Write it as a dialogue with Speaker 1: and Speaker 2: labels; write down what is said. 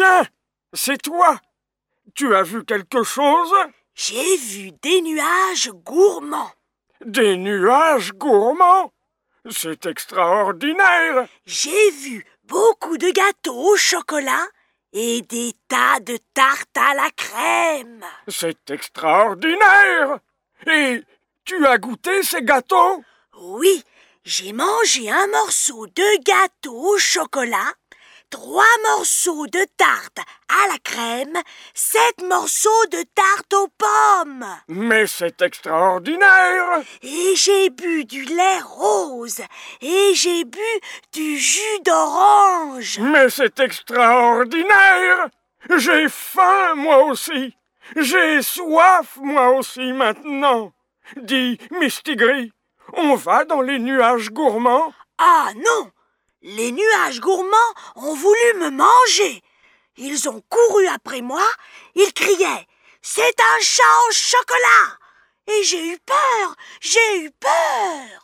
Speaker 1: Tiens, c'est toi. Tu as vu quelque chose?
Speaker 2: J'ai vu des nuages gourmands.
Speaker 1: Des nuages gourmands? C'est extraordinaire.
Speaker 2: J'ai vu beaucoup de gâteaux au chocolat et des tas de tartes à la crème.
Speaker 1: C'est extraordinaire. Et tu as goûté ces gâteaux?
Speaker 2: Oui, j'ai mangé un morceau de gâteau au chocolat, 3 morceaux de tarte à la crème, 7 morceaux de tarte aux pommes.
Speaker 1: Mais c'est extraordinaire.
Speaker 2: Et j'ai bu du lait rose et j'ai bu du jus d'orange.
Speaker 1: Mais c'est extraordinaire. J'ai faim, moi aussi. J'ai soif, moi aussi, maintenant. Dis, Mistigris, on va dans les nuages gourmands?
Speaker 2: Ah non! Les nuages gourmands ont voulu me manger. Ils ont couru après moi, ils criaient « C'est un chat au chocolat !» Et j'ai eu peur.